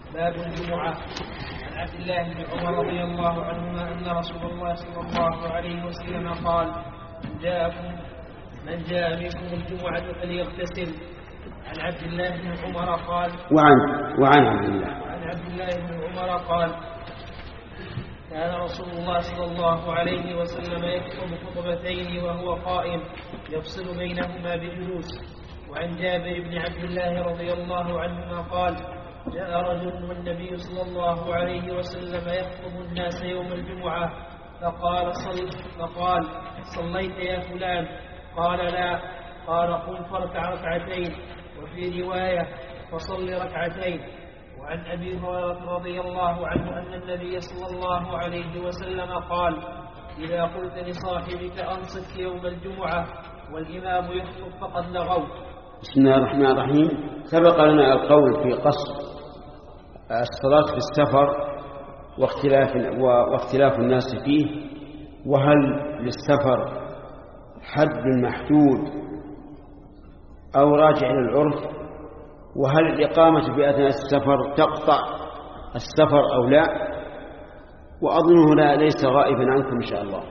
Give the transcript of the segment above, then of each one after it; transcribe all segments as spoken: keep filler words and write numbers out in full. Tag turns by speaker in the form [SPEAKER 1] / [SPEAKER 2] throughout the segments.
[SPEAKER 1] باب الجمعة. عن عبد الله بن عمر رضي الله عنهما أن رسول الله صلى الله عليه وسلم قال: من جاءكم من جاء منكم الجمعة فليغتسل. عن عبد الله بن عمر قال:
[SPEAKER 2] وعن وعن عبد الله
[SPEAKER 1] وعن عبد الله بن عمر قال: كان رسول الله صلى الله عليه وسلم يخطب خطبتين وهو قائم يفصل بينهما بجلوس. وعن جابر بن عبد الله رضي الله عنهما قال: جاء رجل والنبي صلى الله عليه وسلم يخطب الناس يوم الجمعة فقال صل فقال صليت يا فلان؟ قال لا. قال قم فاركع ركعتين، وفي رواية فصل ركعتين. وعن أبي هريرة رضي الله عنه أن النبي صلى الله عليه وسلم قال: إذا قلت لصاحبك أنصت يوم الجمعة والإمام يخطب فقد لغوت.
[SPEAKER 2] بسم الله الرحمن الرحيم. سبق لنا القول في قصر الصلاة في السفر واختلاف, واختلاف الناس فيه، وهل للسفر حد محدود أو راجع للعرف، وهل الإقامة في أثناء السفر تقطع السفر أو لا، وأظنه لا ليس غائبا عنكم إن شاء الله.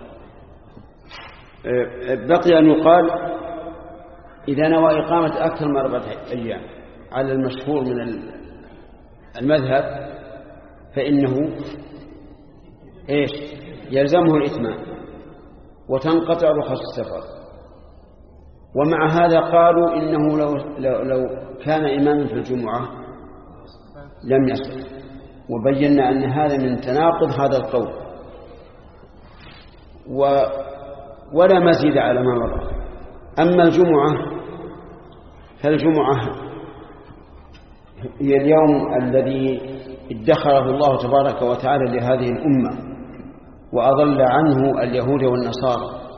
[SPEAKER 2] بقي أن يقال إذا نوى إقامة أكثر من أربعة أيام على المشهور من المذهب فإنه إيش يلزمه الإتمام وتنقطع رخص السفر. ومع هذا قالوا إنه لو, لو, لو كان إماما في الجمعة لم يصح، وبينا أن هذا من تناقض هذا القول، و ولا مزيد على ما مضى. أما الجمعة فالجمعة هي اليوم الذي ادخره الله تبارك وتعالى لهذه الأمة وأضل عنه اليهود والنصارى،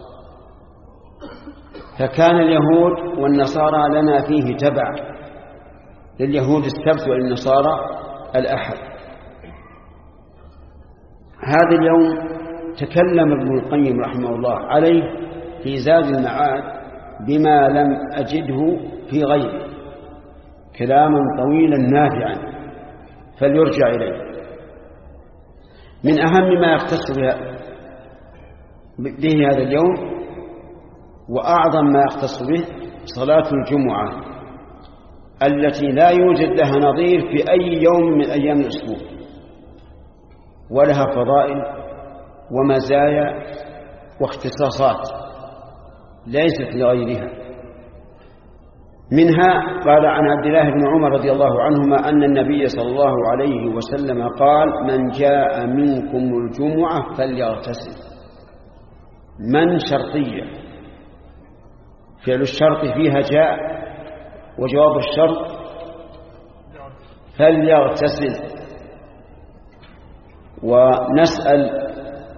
[SPEAKER 2] فكان اليهود والنصارى لنا فيه تبع، لليهود السبت وللنصارى الأحد. هذا اليوم تكلم ابن القيم رحمه الله عليه في زاد المعاد بما لم أجده في غيره، كلاما طويلا نافعا فليرجع إليه. من أهم ما يختص به هذا اليوم وأعظم ما يختص به صلاة الجمعة التي لا يوجد لها نظير في أي يوم من أيام الأسبوع، ولها فضائل ومزايا واختصاصات ليست لغيرها. منها قال عن عبد الله بن عمر رضي الله عنهما أن النبي صلى الله عليه وسلم قال: من جاء منكم الجمعة فليغتسل. من شرطية، فعل الشرط فيها جاء، وجواب الشرط فليغتسل. ونسأل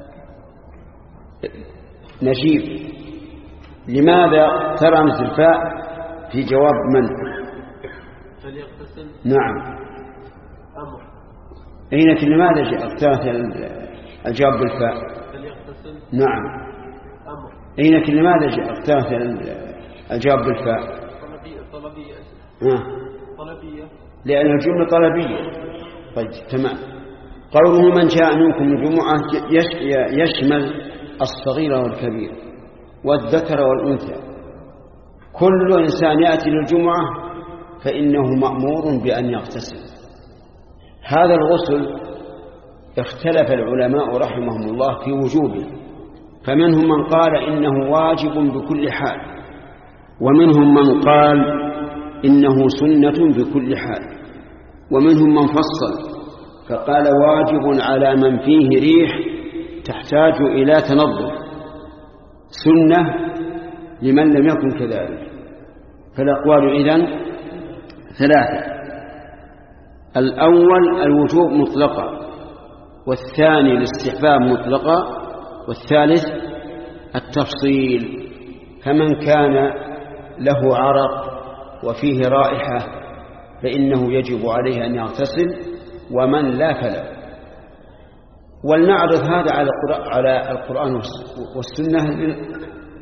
[SPEAKER 2] نجيب: لماذا ترمز الفاء في جواب من؟
[SPEAKER 3] فليغتسل.
[SPEAKER 2] نعم.
[SPEAKER 3] أمر.
[SPEAKER 2] أين لماذا اختارت الجواب بالفاء؟
[SPEAKER 3] فليغتسل.
[SPEAKER 2] نعم.
[SPEAKER 3] أمر.
[SPEAKER 2] أين لماذا اختارت الجواب بالفاء؟
[SPEAKER 3] طلبية. طلبية.
[SPEAKER 2] آه.
[SPEAKER 3] طلبية.
[SPEAKER 2] لأن الجملة طلبية. طيب تمام. قوله من جاء منكم الجمعة يشمل الصغير والكبير والذكر والأنثى. كل إنسان يأتي للجمعة فإنه مأمور بأن يغتسل. هذا الغسل اختلف العلماء رحمهم الله في وجوبه، فمنهم من قال إنه واجب بكل حال، ومنهم من قال إنه سنة بكل حال، ومنهم من فصل فقال واجب على من فيه ريح تحتاج إلى تنظف، سنة لمن لم يكن كذلك. فالأقوال إذن ثلاثة: الأول الوجوب مطلقا، والثاني الاستحباب مطلقا، والثالث التفصيل. فمن كان له عرق وفيه رائحة فإنه يجب عليه أن يغتسل، ومن لا فلا. ولنعرض هذا على القرآن والسنة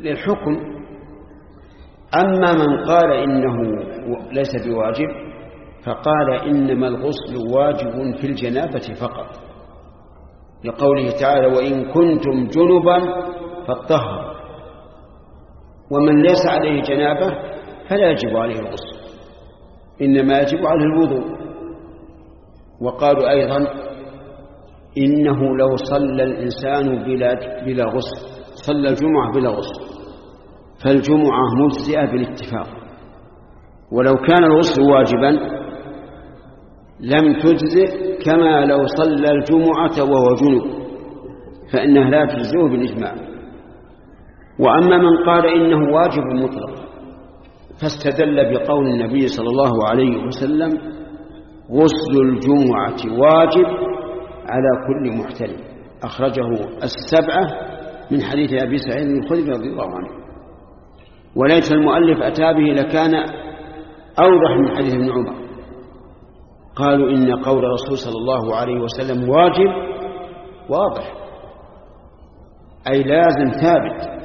[SPEAKER 2] للحكم. أما من قال إنه ليس بواجب فقال إنما الغسل واجب في الجنابة فقط، لقوله تعالى وإن كنتم جنبا فاطهروا، ومن ليس عليه جنابة فلا يجب عليه الغسل، إنما يجب عليه الوضوء. وقالوا أيضا إنه لو صلى الإنسان بلا, بلا غسل، صلى الجمعة بلا غسل، فالجمعة مجزئة بالاتفاق، ولو كان الغسل واجبا لم تجزئ كما لو صلى الجمعة وهو جنب، فإنها لا تجزئه بالإجماع. وأما من قال إنه واجب مطلق فاستدل بقول النبي صلى الله عليه وسلم غسل الجمعة واجب على كل محتلم، أخرجه السبعة من حديث أبي سعيد الخدري رضي الله عنه، وليس المؤلف أتى به لكان أوضح من حديث ابن عمر. قالوا إن قول الرسول صلى الله عليه وسلم واجب واضح، أي لازم ثابت،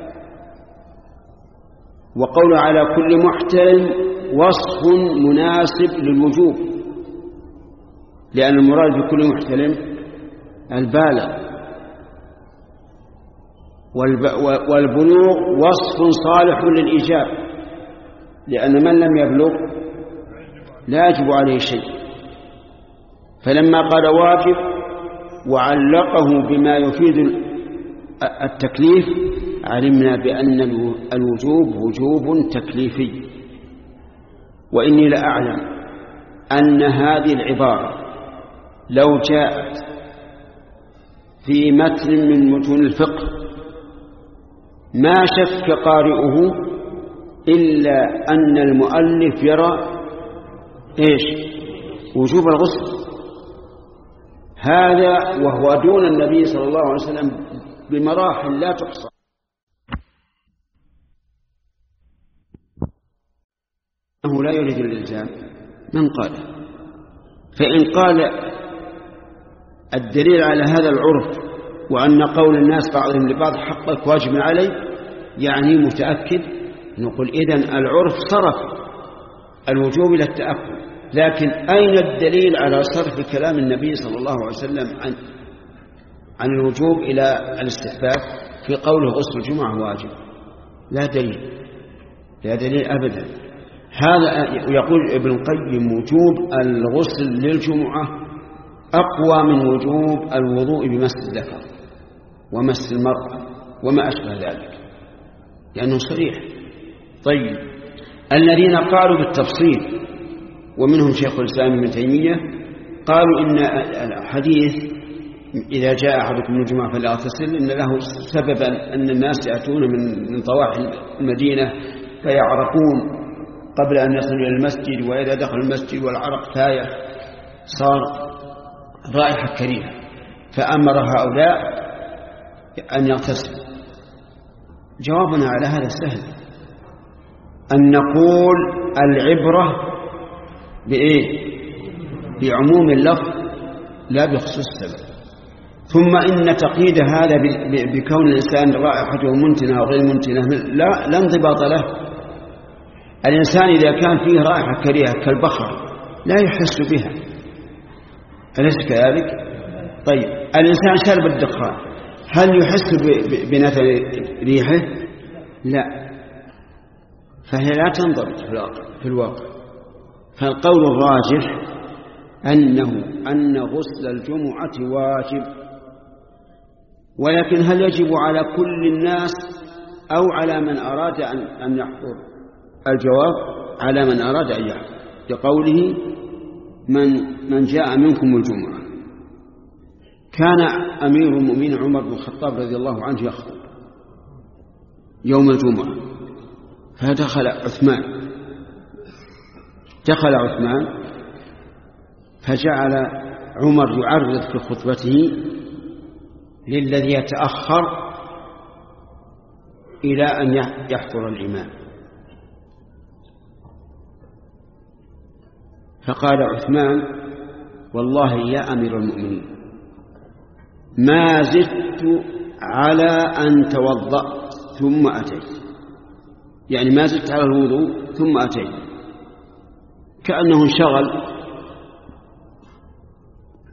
[SPEAKER 2] وقول على كل محتلم وصف مناسب للوجوب، لأن المراد بكل محتلم البالغ، والبلوغ وصف صالح للإيجاب، لأن من لم يبلغ لا يجب عليه شيء. فلما قال واجب وعلقه بما يفيد التكليف علمنا بأن الوجوب وجوب تكليفي. وإني لأعلم أن هذه العبارة لو جاءت في متن من متون الفقه ما شك قارئه إلا أن المؤلف يرى إيش؟ وجوب الغسل، هذا وهو دون النبي صلى الله عليه وسلم بمراحل لا تحصى. أنه لا يريد الإلزام من قال، فإن قال الدليل على هذا العرف وأن قول الناس بعضهم لبعض حقك واجب عليه يعني متأكد، نقول إذن العرف صرف الوجوب إلى التأكد، لكن أين الدليل على صرف كلام النبي صلى الله عليه وسلم عن عن الوجوب إلى الاستحباب في قوله غسل الجمعة واجب؟ لا دليل، لا دليل أبدا. هذا يقول ابن القيم وجوب الغسل للجمعة أقوى من وجوب الوضوء بمس الذكر ومس المرأة وما أشبه ذلك، لأنه صريح. طيب الذين قالوا بالتفصيل ومنهم شيخ الإسلام ابن تيمية قالوا إن الحديث إذا جاء أحدكم من الجمعة فلا يغتسل إن له سببا أن الناس يأتون من من طواحي المدينة فيعرقون قبل أن يصلوا إلى المسجد، وإذا دخل المسجد والعرق فايح صار رائحة كريهة، فأمر هؤلاء أن يغتسلوا. جوابنا على هذا سهل، أن نقول العبرة بإيه؟ بعموم اللفظ لا بخصوص السبب. ثم إن تقييد هذا بكون الإنسان رائحته منتنة أو غير منتنة لا, لا انضباط له. الإنسان إذا كان فيه رائحة كريهة كالبخر لا يحس بها، أليس كذلك؟ طيب الإنسان شرب الدخان هل يحس بنتن ريحه؟ لا، فهي لا تنضبط في الواقع. فالقول الراجح أنه أن غسل الجمعة واجب، ولكن هل يجب على كل الناس أو على من أراد أن يحضر؟ الجواب على من أراد أن يحضر، لقوله من, من جاء منكم الجمعة. كان أمير المؤمنين عمر بن الخطاب رضي الله عنه يخطب يوم الجمعة، فدخل عثمان دخل عثمان فجعل عمر يعرض في خطبته للذي يتأخر إلى أن يحضر الإمام، فقال عثمان والله يا أمير المؤمنين ما زدت على أن توضأت ثم أتيت، يعني ما زدت على الوضوء ثم أتيت، كأنه انشغل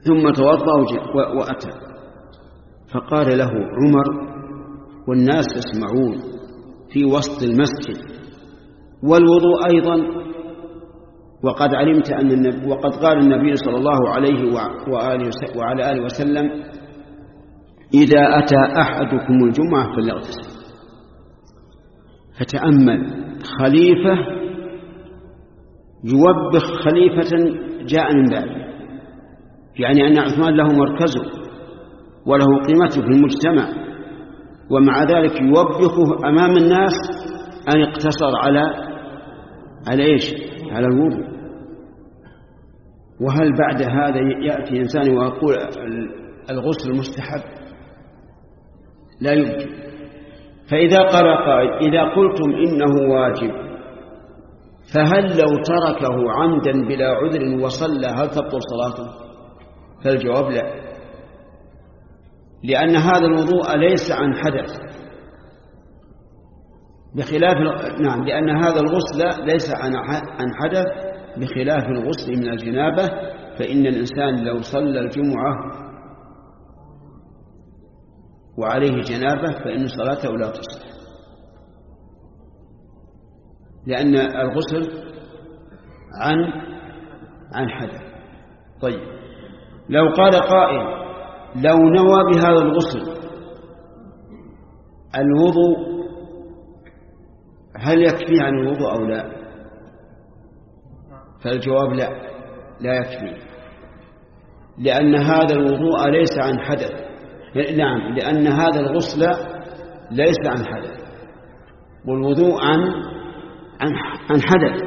[SPEAKER 2] ثم توضأ وأتى، فقال له عمر والناس يسمعون في وسط المسجد والوضوء أيضا، وقد علمت أن النبي وقد قال النبي صلى الله عليه وآله وعلى آله وسلم: إذا أتى أحدكم الجمعة فليغتسل. فتأمل، خليفة يوبخ خليفة جاء من بعده، يعني أن عثمان له مركزه وله قيمته في المجتمع، ومع ذلك يوبخه أمام الناس أن يقتصر على على إيش؟ على الوضوء. وهل بعد هذا يأتي إنسان ويقول الغسل مستحب؟ لا يمكن. فإذا قال قائل: إذا قلتم إنه واجب، فهل لو تركه عمدا بلا عذر وصلى هل تبطل صلاته؟ فالجواب لا، لأن هذا الوضوء ليس عن حدث، بخلاف نعم لأن هذا الغسل ليس عن حدث بخلاف الغسل من الجنابة، فإن الإنسان لو صلى الجمعة وعليه جنابة فإن صلاته لا تصح، لأن الغسل عن عن حدث. طيب، لو قال قائل: لو نوى بهذا الغسل الوضوء هل يكفي عن الوضوء أو لا؟ فالجواب لا، لا يكفي، لأن هذا الوضوء ليس عن حدث. نعم، لأن هذا الغسل ليس عن حدث، والوضوء عن عن عن حدث.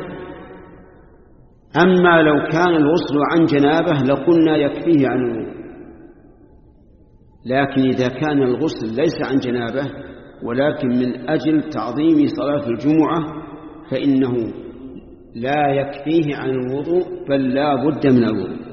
[SPEAKER 2] أما لو كان الغسل عن جنابة لقلنا يكفيه عن الوضوء، لكن إذا كان الغسل ليس عن جنابة ولكن من أجل تعظيم صلاة الجمعة فإنه لا يكفيه عن الوضوء، بل لا بد من الوضوء.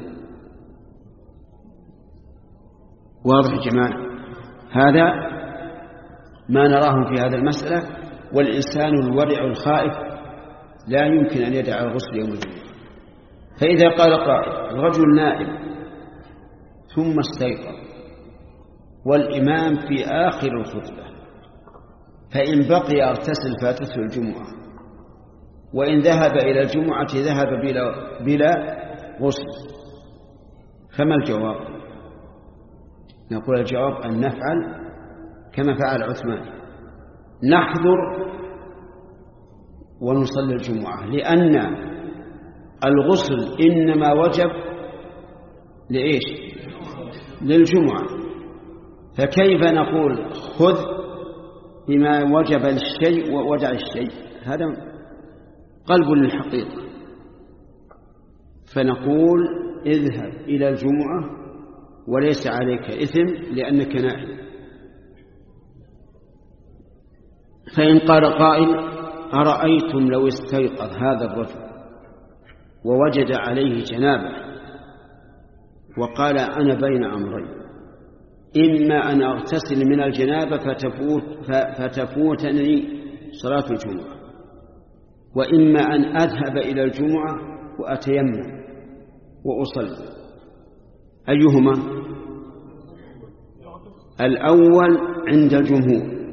[SPEAKER 2] واضح يا جماعة؟ هذا ما نراه في هذا المسألة. والإنسان الورع الخائف لا يمكن أن يدع الغسل يوم الجمعة. فإذا قال قائل: الرجل نائم ثم استيقظ والإمام في آخر الخطبة، فإن بقي اغتسل فاتته الجمعة، وإن ذهب إلى الجمعة ذهب بلا, بلا غسل، فما الجواب؟ نقول الجواب أن نفعل كما فعل عثمان، نحضر ونصلي الجمعة، لأن الغسل إنما وجب لإيش؟ للجمعة. فكيف نقول خذ بما وجب الشيء وودع الشيء؟ هذا قلب للحقيقة. فنقول اذهب إلى الجمعة وليس عليك إثم لأنك نائم. فإن قال قائل: أرأيتم لو استيقظ هذا الرجل ووجد عليه جنابه وقال: أنا بين أمرين، إما أن أغتسل من الجنابة فتفوت فتفوتني صلاة الجمعة، وإما أن أذهب إلى الجمعة وأتيمم وأصلي، أيهما؟ الأول عند الجمهور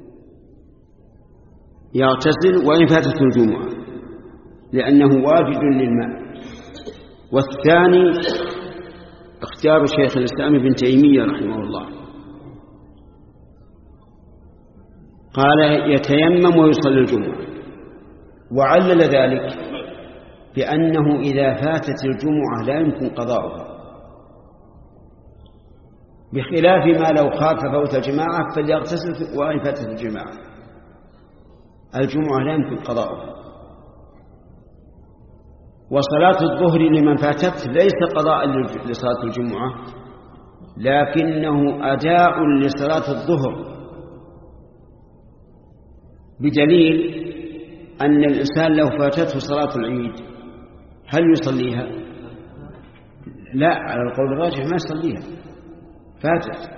[SPEAKER 2] يغتسل وإن فاتته الجمعة لأنه واجد للماء. والثاني اختيار شيخ الإسلام ابن تيمية رحمه الله، قال يتيمم ويصلي الجمعة، وعلل ذلك بأنه إذا فاتت الجمعة لا يمكن قضاؤها، بخلاف ما لو خاف فوت الجماعة فليغتسل وإن فاتت الجماعة، الجمعة لا يمكن قضاؤها. وصلاة الظهر لمن فاتت ليس قضاء لصلاة الجمعة، لكنه أداء لصلاة الظهر، بدليل أن الإنسان لو فاتته صلاة العيد هل يصليها؟ لا، على القول الراجح ما يصليها، فاتت.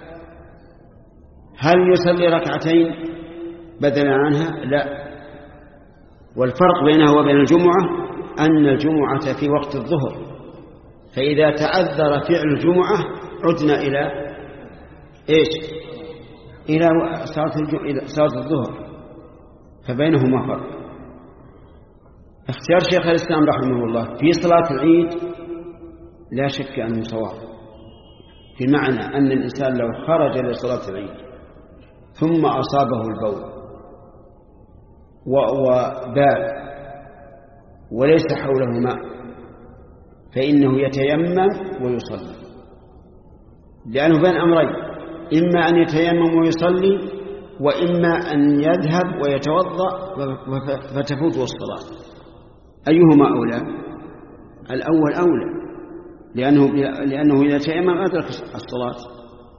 [SPEAKER 2] هل يصلي ركعتين بدلا عنها؟ لا. والفرق بينها وبين الجمعة أن الجمعة في وقت الظهر، فإذا تعذر فعل الجمعة عدنا إلى إيش؟ إلى صلاة الظهر، فبينهما فرق. اختيار شيخ الإسلام رحمه الله في صلاة العيد لا شك أنه صواب، بمعنى أن الإنسان لو خرج لصلاة العيد ثم أصابه البول وبال وليس حوله ماء فإنه يتيمم ويصلي، لأنه بين أمرين: إما أن يتيمم ويصلي، وإما أن يذهب ويتوضأ فتفوته الصلاة. أيهما أولى؟ الأول أولى، لأنه, لأنه إذا تيمم أدرك الصلاة.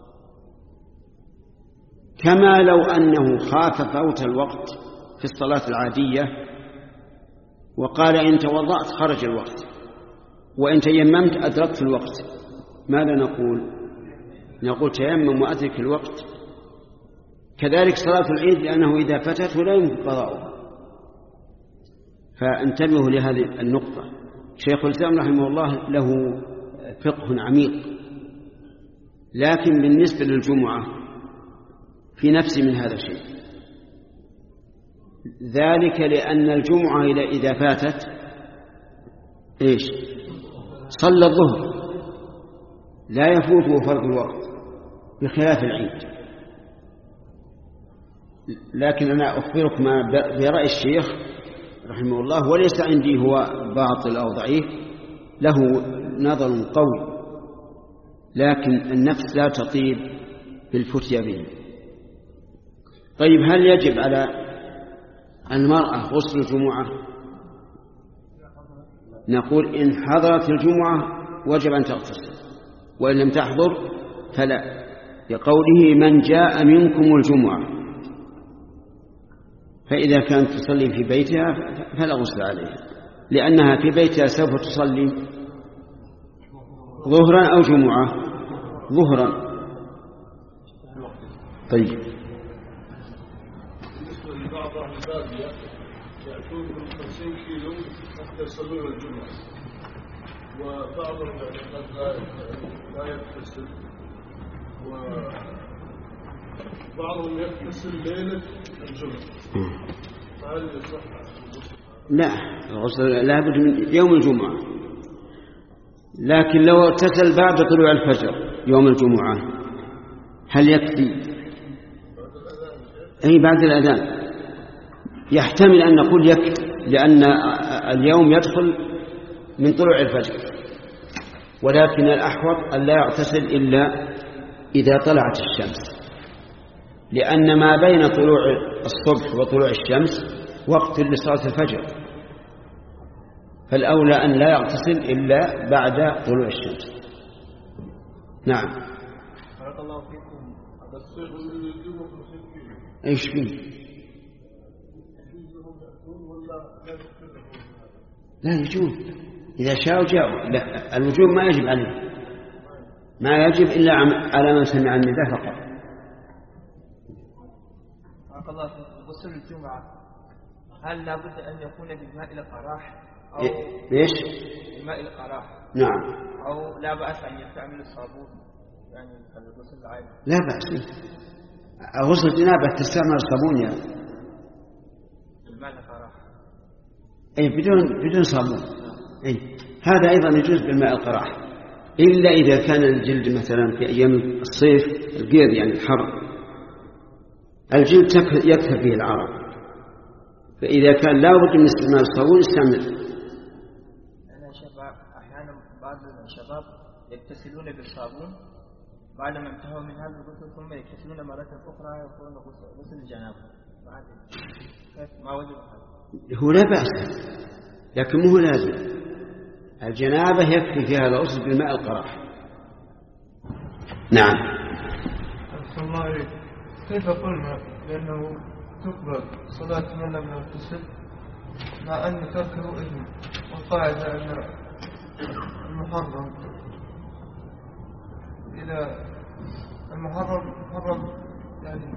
[SPEAKER 2] كما لو أنه خاف فوت الوقت في الصلاة العادية وقال إن توضأت خرج الوقت وإن تيممت أدركت الوقت، ماذا نقول؟ نقول تيمم وأدرك الوقت. كذلك صلاة العيد، لأنه إذا فتته لا يمكن قضاؤها. فانتبهوا لهذه النقطة. شيخ الإسلام رحمه الله له فقه عميق، لكن بالنسبة للجمعة في نفس من هذا الشيء، ذلك لأن الجمعة إذا فاتت إيش؟ صلى الظهر لا يفوته فرض الوقت بخلاف العيد. لكن أنا أخبركم برأي الشيخ رحمه الله، وليس عندي هو باطل أو ضعيف، له نظر قوي، لكن النفس لا تطيب بالفتيا به. طيب، هل يجب على المرأة غسل الجمعة؟ نقول إن حضرت الجمعة وجب أن تغتسل، وإن لم تحضر فلا، لقوله من جاء منكم الجمعة. فإذا كانت تصلي في بيتها فلا غسل عليها، لأنها في بيتها سوف تصلي ظهرا أو جمعة. ظهرا. طيب،
[SPEAKER 4] بالنسبة لبعض أهل البادية يأتون من خمسين كيلو حتى يصلون الجمعة، وبعضهم يعني قد لا يغتسل، وبعضهم يغتسل ليلة الجمعة، فهل يصح؟
[SPEAKER 2] لا، الغسل لا بد من يوم الجمعة. لكن لو اغتسل بعد طلوع الفجر يوم الجمعة هل يكفي؟ أي بعد الأذان. يحتمل أن نقول يكفي، لأن اليوم يدخل من طلوع الفجر، ولكن الأحوط أن لا يغتسل إلا إذا طلعت الشمس، لأن ما بين طلوع الصبح وطلوع الشمس وقت لصلاة الفجر، فالأولى أن لا يغتسل إلا بعد طلوع الشمس. نعم.
[SPEAKER 4] بارك الله فيكم. هذا الصيغ من الجمعة
[SPEAKER 2] ايش فيه؟ لا يجوز، إذا شاءوا جاءوا. لا، الوجوب ما يجب عليه، ما يجب إلا على من سمع النداء فقط.
[SPEAKER 1] بارك الله فيكم. غسل الجمعة هل لابد أن يكون بالماء القراح أو
[SPEAKER 2] ليش؟
[SPEAKER 1] بالماء القراح؟
[SPEAKER 2] نعم.
[SPEAKER 1] أو لا بأس أن يستعمل الصابون يعني الغسل العادي؟
[SPEAKER 2] لا بأس. غسل الجنابة تستعمل الصابون يعني
[SPEAKER 1] بالماء القراح.
[SPEAKER 2] أي بدون بدون صابون. أي هذا أيضا يجوز بالماء القراح، إلا إذا كان الجلد مثلا في أيام الصيف القيض يعني الحر، الجلد يكثر فيه العرق، فإذا كان لا بد من استعمال الصابون استعمل.
[SPEAKER 1] أنا شباب أحيانا بعض الشباب يغتسلون بالصابون بعد ما انتهوا من هذا الغسل ثم يغتسلون مرة أخرى يقولون غسل الجنابة، ما وجب هذا؟
[SPEAKER 2] هو لا بأس، لكن مو لازم. الجنابة يكفي فيها الغسل بالماء القراح. نعم.
[SPEAKER 4] أحسن الله عليك. كيف قلنا لأنه تقبل صلاة من لم يغتسل مع أن تركه إثم، والقاعدة أن المحرم إذا المحرم محرم يعني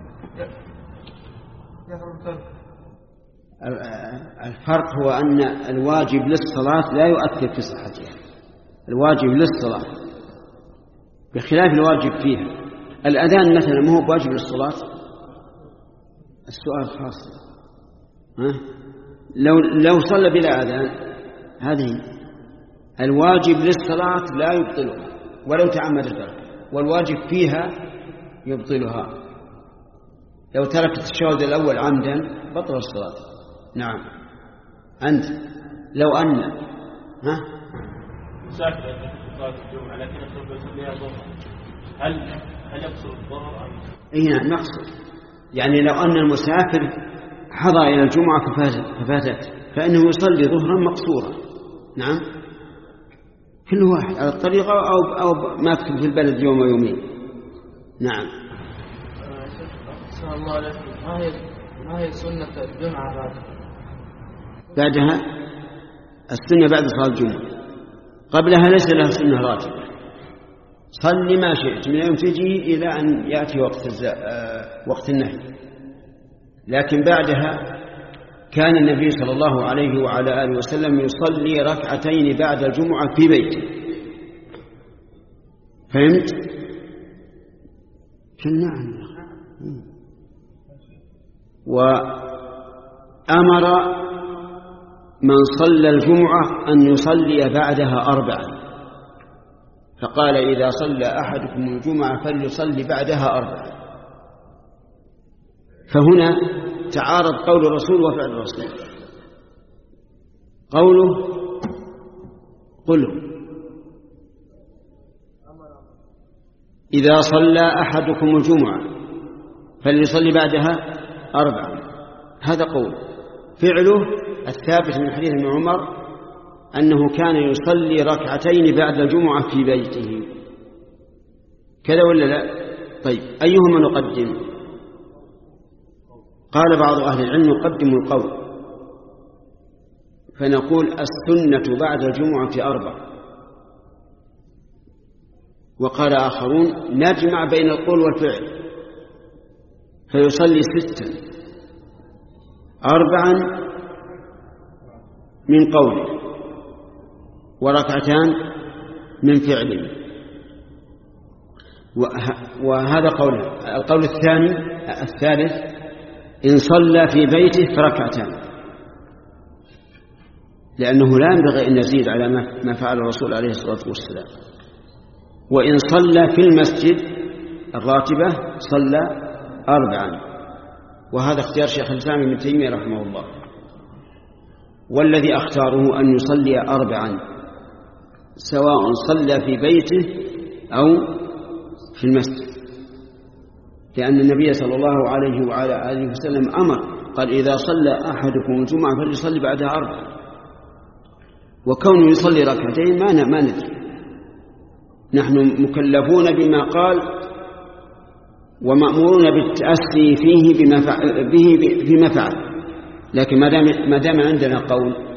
[SPEAKER 4] يحرم تركه.
[SPEAKER 2] الفرق هو أن الواجب للصلاة لا يؤثر في صحتها، الواجب للصلاة بخلاف الواجب فيها. الأذان مثلا ما هو واجب للصلاة؟ السؤال خاص. ها؟ لو لو صلى بلا أذان هذه الواجب للصلاة لا يبطلها ولو تعمد الترك، والواجب فيها يبطلها. لو ترك التشهد الأول عمدا بطل الصلاة. نعم. أنت لو أن ها
[SPEAKER 3] مسافر في صلاة الجمعة لكن يصلي يصليها ظهر، هل هل يقصر الظهر أم؟
[SPEAKER 2] إيه نعم نقصر. يعني لو أن المسافر حضر إلى الجمعة ففاتت فإنه يصلي ظهرا مقصورا. نعم. كل واحد على الطريقة أو أو ما كتب في البلد يوم ويومين. نعم.
[SPEAKER 1] أحسن الله عليكم. ما هي ما هي سنة الجمعة بعد؟
[SPEAKER 2] بعدها السنة بعد صلاة الجمعة. قبلها ليس لها سنة راتبة. صل ما شئت من يوم تجي إلى أن يأتي وقت وقت النهي. لكن بعدها كان النبي صلى الله عليه وعلى آله وسلم يصلي ركعتين بعد الجمعة في بيته. فهمت؟ نعم. وأمر من صلى الجمعة أن يصلي بعدها أربعا، فقال إذا صلى أحدكم الجمعة فليصلي بعدها أربعا. فهنا تعارض قول الرسول وفعل الرسول. قوله قل إذا صلى أحدكم الجمعة فليصلي بعدها أربعا، هذا قول. فعله الثابت من حديث ابن عمر أنه كان يصلي ركعتين بعد الجمعة في بيته. كذا ولا لا؟ طيب أيهما نقدم؟ قال بعض أهل العلم نقدم القول، فنقول السنة بعد الجمعة أربع. وقال آخرون نجمع بين القول والفعل فيصلي ستا، أربعا من قوله وركعتان من فعله. وهذا قول. القول الثاني الثالث إن صلى في بيته فركعتان، لأنه لا ينبغي أن نزيد على ما فعل الرسول عليه الصلاة والسلام. وإن صلى في المسجد الراتبة صلى أربعا، وهذا اختيار شيخ الإسلام ابن تيمية رحمه الله. والذي أختاره أن يصلي أربعا سواء صلى في بيته أو في المسجد، لأن النبي صلى الله عليه وعلى آله وسلم أمر قال إذا صلى أحدكم الجمعة فليصلي بعدها أربعا. وكونه يصلي ركعتين ما ما ندري، نحن مكلفون بما قال ومأمورون بالتأسي فيه بما فعل به فيما فعل، لكن ما دام ما دام عندنا قول